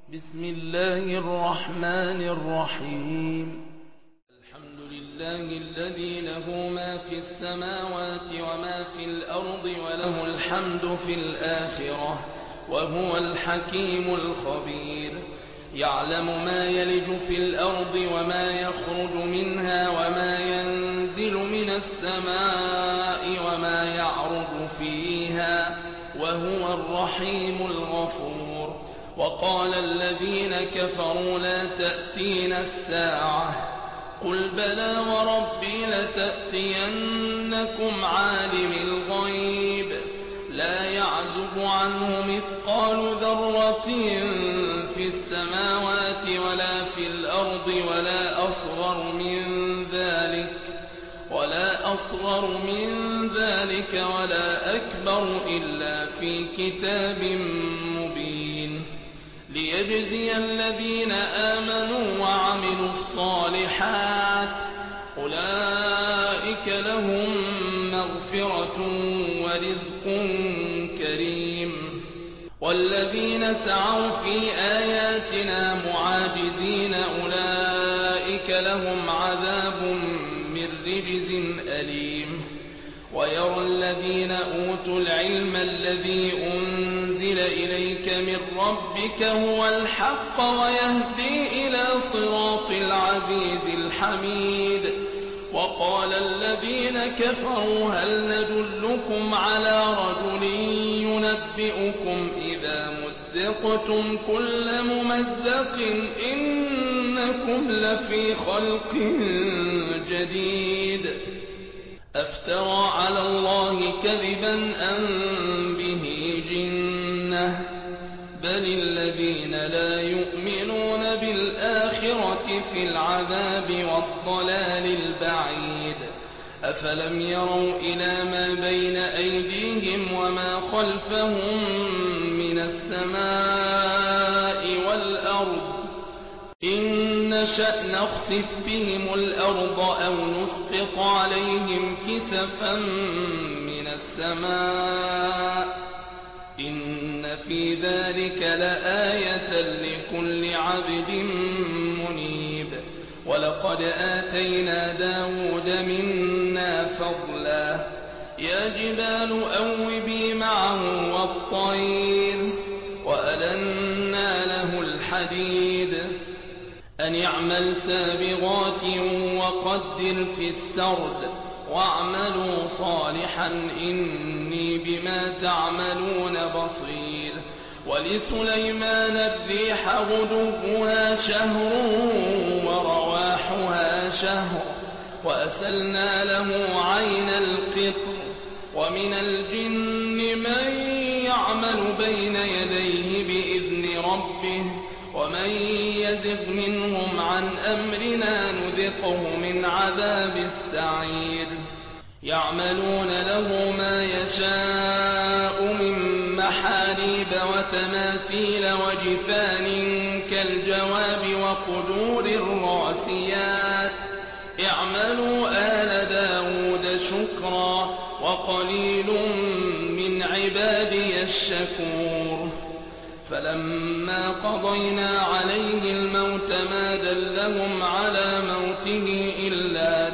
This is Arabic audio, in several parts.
بسم الله الرحمن الرحيم. الحمد لله الذي له ما في السماوات وما في الأرض وله الحمد في الآخرة وهو الحكيم الخبير. يعلم ما يلج في الأرض وما يخرج منها وما ينزل من السماء وما يعرج فيها وهو الرحيم الغفور. وقال الذين كفروا لا تأتينا الساعة قل بلى وربي لتأتينكم عالم الغيب لا يعزب عنه مثقال ذرة في السماوات ولا في الأرض ولا أصغر من ذلك ولا أكبر إلا في كتاب مبين ليجزي الذين آمنوا وعملوا الصالحات أولئك لهم مغفرة ورزق كريم. والذين سعوا في آياتنا معاجزين أولئك لهم عذاب من رجز أليم. ويرى الذين أوتوا العلم الذي أنزل إليك من ربك هو الحق ويهدي إلى صراط العزيز الحميد. وقال الذين كفروا هل ندلكم على رجل ينبئكم إذا مزقتم كل ممزق إنكم لفي خلق جديد. أفترى على الله كذبا أم به جنة بل الذين لا يؤمنون بالآخرة في العذاب والضلال البعيد. أفلم يروا إلى ما بين أيديهم وما خلفهم من السماء والأرض إن نشأ نخسف بهم الأرض أو نسقط عليهم كسفا من السماء إن في ذلك لآية لكل عبد منيب. ولقد آتينا داود منا فضلا يا جبال أوبي معه والطير وألنا له الحديد أن اعمل سابغات وقدر في السرد واعملوا صالحا إني بما تعملون بصير. ولسليمان الريح غدوها شهر ورواحها شهر وأسلنا له عين القطر. ومن الجن من يعمل بين يديه بإذن ربه ومن يزغ منهم عن أمرنا نذقه من عذاب السعير. يعملون له ما يشاء من محاريب وتماثيل وجفان كالجواب وقدور الراسيات اعملوا آل داود شكرا وقليل من عبادي الشكور. فلما قضينا عليه الموت ما دلهم على موته إلا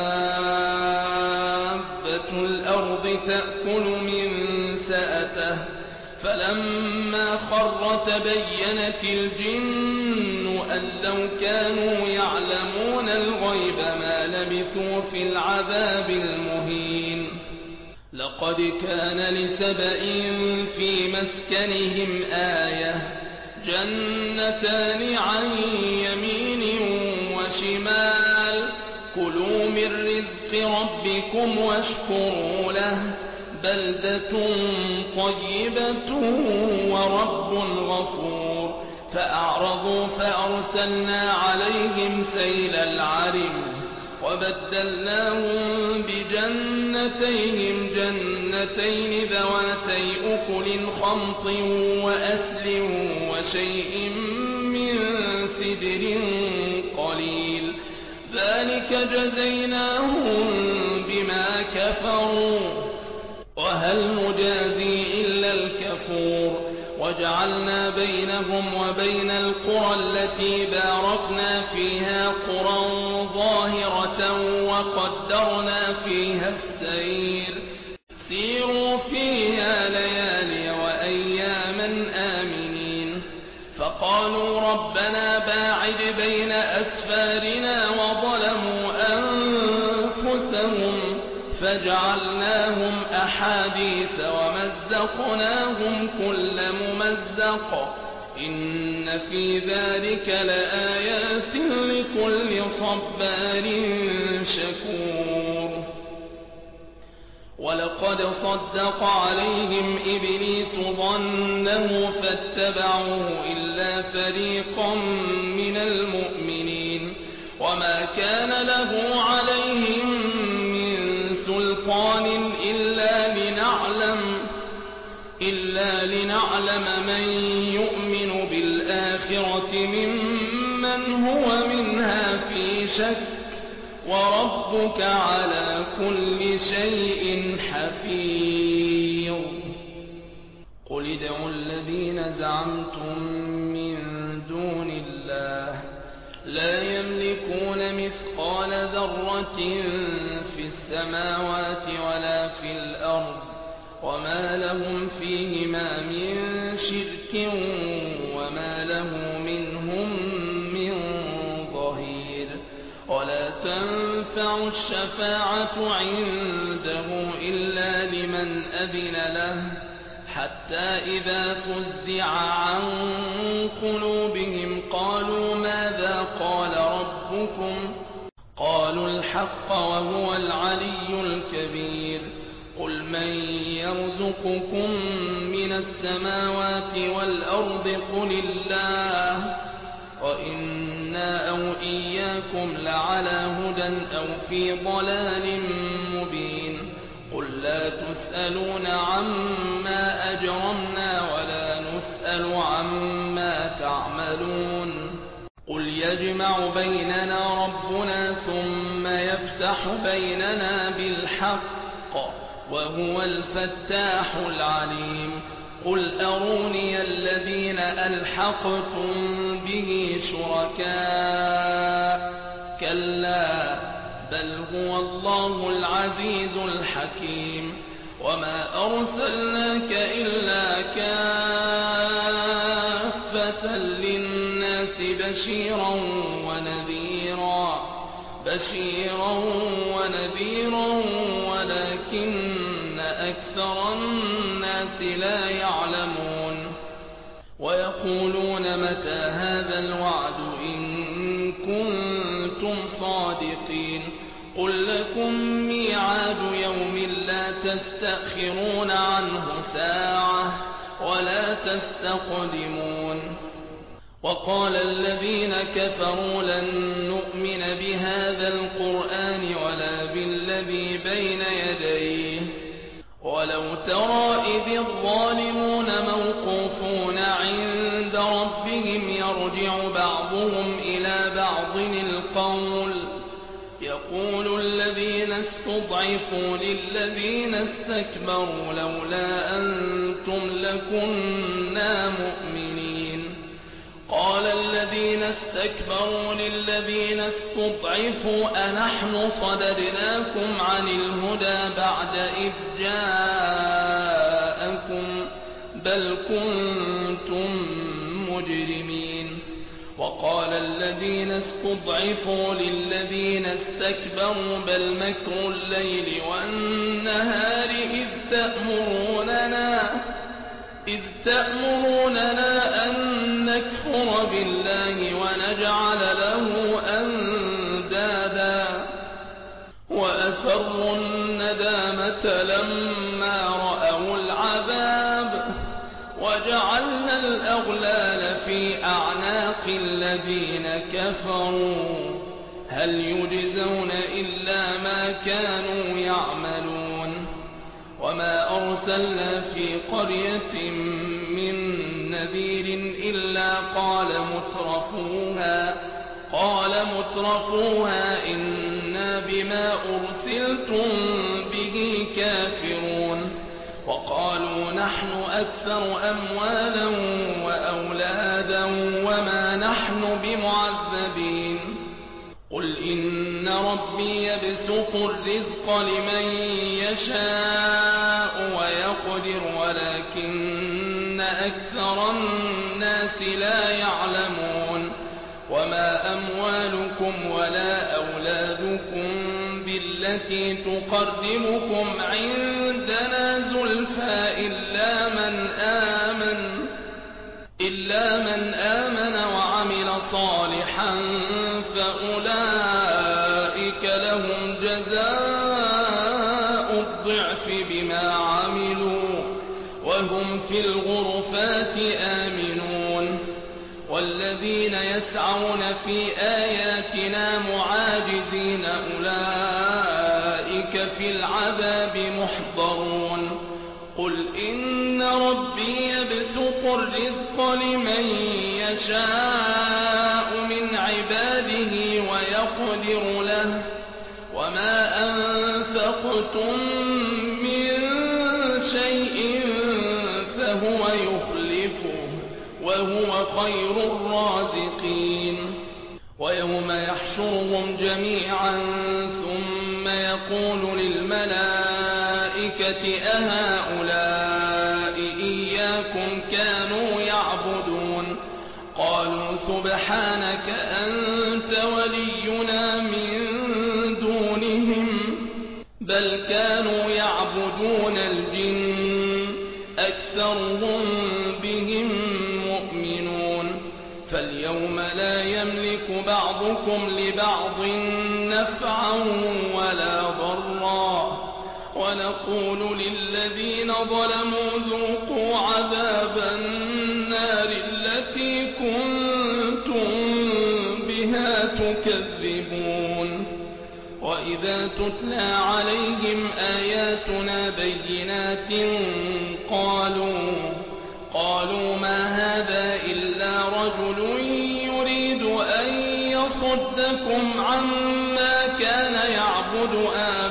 دابة الأرض تأكل من سأته فلما خر تبينت الجن أن لو كانوا يعلمون الغيب ما لبثوا في العذاب المهين. لقد كان لسبإ في مسكنهم آية جنتان عن يمين وشمال كلوا من رزق ربكم واشكروا له بلدة طيبة ورب غفور. فأعرضوا فأرسلنا عليهم سيل العرم وبدلناهم بجنتيهم جنتين ذواتي أكل خمط وأثل وشيء من سدر قليل ذلك جزيناهم بما كفروا وهل نجازي إلا الكفور. وجعلنا بينهم وبين القرى التي باركنا فيها قرى ظاهرة وقدرنا فيها السير سيروا فيها ليالي وأياما آمنين فقالوا ربنا باعد بين أسفارنا وظلموا أنفسهم فجعلناهم أحاديث ومزقناهم كل ممزق إن في ذلك لآيات لكل صبار شكور ولقد صدق عليهم إبليس ظنه فاتبعوه إلا فريقا من المؤمنين وما كان له عليهم من سلطان إلا لنعلم من يؤمن بالآخرة ممن هو منها في شك وربك على كل شيء حفيظ قل ادعوا الذين زعمتم من دون الله لا يملكون مثقال ذرة في السماوات ولا في الأرض وما لهم فيهما من شرك وما له منهم من ظهير ولا تنفع الشفاعة عنده إلا لمن أذن له حتى إذا فزع عن قلوبهم قالوا ماذا قال ربكم قالوا الحق وهو العلي الكبير قل من يرزقكم من السماوات والأرض قل الله وإنا أو إياكم لعلى هدى أو في ضلال مبين قل لا تسألون عما أجرمنا ولا نسأل عما تعملون قل يجمع بيننا ربنا ثم يفتح بيننا بالحق وهو الفتاح العليم قل أروني الذين ألحقتم به شركاء كلا بل هو الله العزيز الحكيم وما أرسلناك إلا كافة للناس بشيرا ونذيرا ولكن أكثر الناس لا يعلمون ويقولون متى هذا الوعد إن كنتم صادقين قل لكم ميعاد يوم لا تستأخرون عنه ساعة ولا تستقدمون وقال الذين كفروا لن نؤمن بهذا القرآن ولا بالذي بين يديه ولو ترى إذ الظالمون موقوفون عند ربهم يرجع بعضهم إلى بعض القول يقول الذين استضعفوا للذين استكبروا لولا أنتم لكنا مؤمنين قال الذين استكبروا للذين استضعفوا أنحن صددناكم عن الهدى بعد إذ جاءكم بل كنتم مجرمين وقال الذين استضعفوا للذين استكبروا بل مكر الليل والنهار إذ تأمروننا أن نكفر بالله ونجعل له أندادا وأسروا الندامة لما رأوا العذاب وجعلنا الأغلال في أعناق الذين كفروا هل يجزون إلا ما كانوا يعملون وما أرسلنا في قرية من نذير إلا قال مترفوها إنا بما أرسلتم به كافرون وقالوا نحن أكثر أموالا وأولادا ربي يبسط الرزق لمن يشاء ويقدر ولكن أكثر الناس لا يعلمون وما أموالكم ولا أولادكم بالتي تقربكم عندنا زلفى إلا من آمن وعمل صالحا فأولئك لهم جزاء الضعف بما عملوا وهم في الغرفات آمنون والذين يسعون في آياتنا معاجزين أولئك في العذاب محضرون قل إن ربي يبسط الرزق لمن يشاء من عباده ويقدر له وما أنفقتم من شيء فهو يخلفه وهو خير الرازقين ويوم يحشرهم جميعا ثم يقول للملائكة أهؤلاء إياكم كانوا يعبدون قالوا سبحانك أنت ولينا من دونهم بل كانوا يعبدون الجن أكثرهم بهم مؤمنون فاليوم لا يملك بعضكم لبعض نفعا ولا ضرا ونقول للذين ظلموا ذوقوا عذاب النار التي كنتم بها تكذبون وإذا تتلى عليهم آياتنا بينات قالوا ما هذا إلا رجل يريد أن يصدكم عما كان يعبد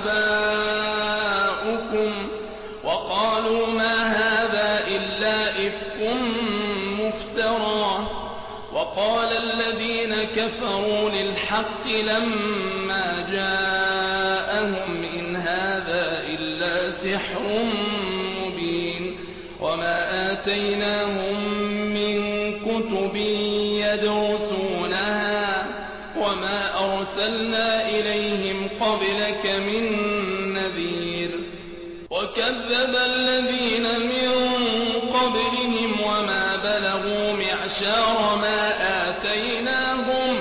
آباؤكم وقالوا ما هذا إلا إفك مفترى وقال الذين كفروا للحق لما جاءهم إن هذا إلا سحر مبين وما آتيناهم من كتب يدرسونها وما أرسلنا إليهم قبلك من نذير وكذب الذين من قبلهم وما بلغوا معشار ما آتيناهم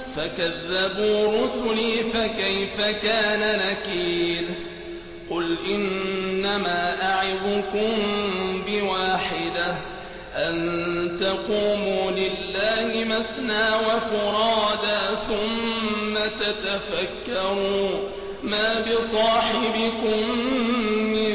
فكذبوا رسلي فكيف كان نكير قل إنما أعظكم بواحدة أن تقوموا لله مثنى وفرادا ثم تتفكروا ما بصاحبكم من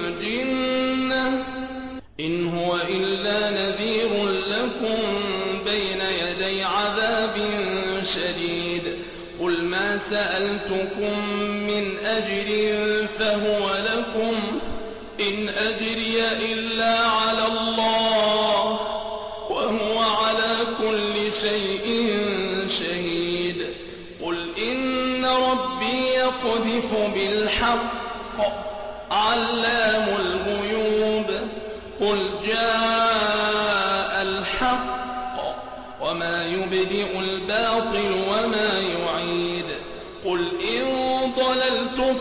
جنة إن هو إلا نذير لكم بين يدي عذاب شديد قل ما سألتكم من أجر فهو لكم إن أجري إلا على الله وهو على كل شيء شهيد قل إن ربي يقذف بالحق علام الغيوب قل جاء الحق وما يبدئ الباطل وما يعيد قل إن ضللت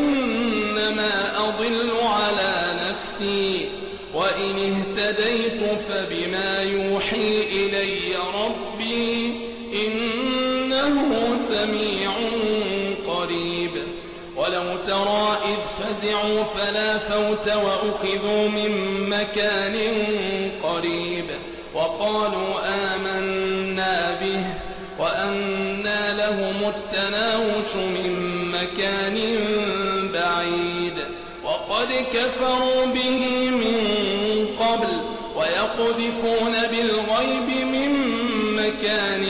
فإنما أضل على نفسي وإن اهتديت فبما يوحي إلي ربي إنه سميع قريب ولو ترى إذ فزعوا فلا فوت وأخذوا من مكان قريب وقالوا آمنا به وأنى لهم التناوش من مكان بعيد وقد كفروا به من قبل ويقذفون بالغيب من مكان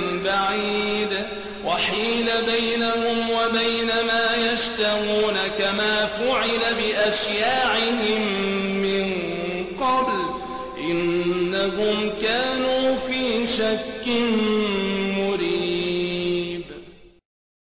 بعيد وحيل بينهم وبين ما يشتهون كما فعل بأشياعهم من قبل إنهم كانوا في شك